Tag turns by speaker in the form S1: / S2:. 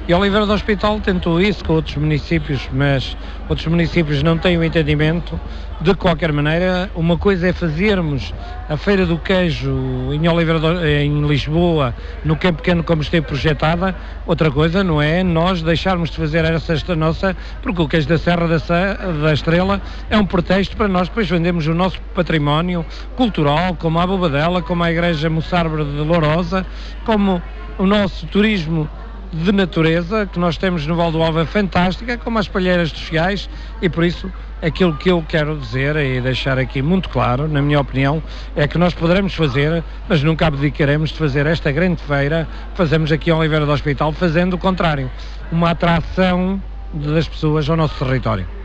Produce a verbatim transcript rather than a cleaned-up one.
S1: E Oliveira do Hospital tentou isso com outros municípios, mas outros municípios não têm o entendimento. De qualquer maneira, uma coisa é fazermos a Feira do Queijo em Oliveira do, em Lisboa, no Campo Pequeno, como esteve projetada, outra coisa não é nós deixarmos de fazer essa nossa, porque o queijo da Serra da, da Estrela é um pretexto para nós depois vendermos o nosso património cultural, como a Bobadela, como a Igreja Moçárabe de Lourosa, como o nosso turismo de natureza que nós temos no Val do Alva, fantástica, como as palheiras dos Fiais, e por isso aquilo que eu quero dizer e deixar aqui muito claro, na minha opinião, é que nós poderemos fazer, mas nunca abdicaremos de fazer esta grande feira que fazemos aqui em Oliveira do Hospital, fazendo o contrário, uma atração das pessoas ao nosso território.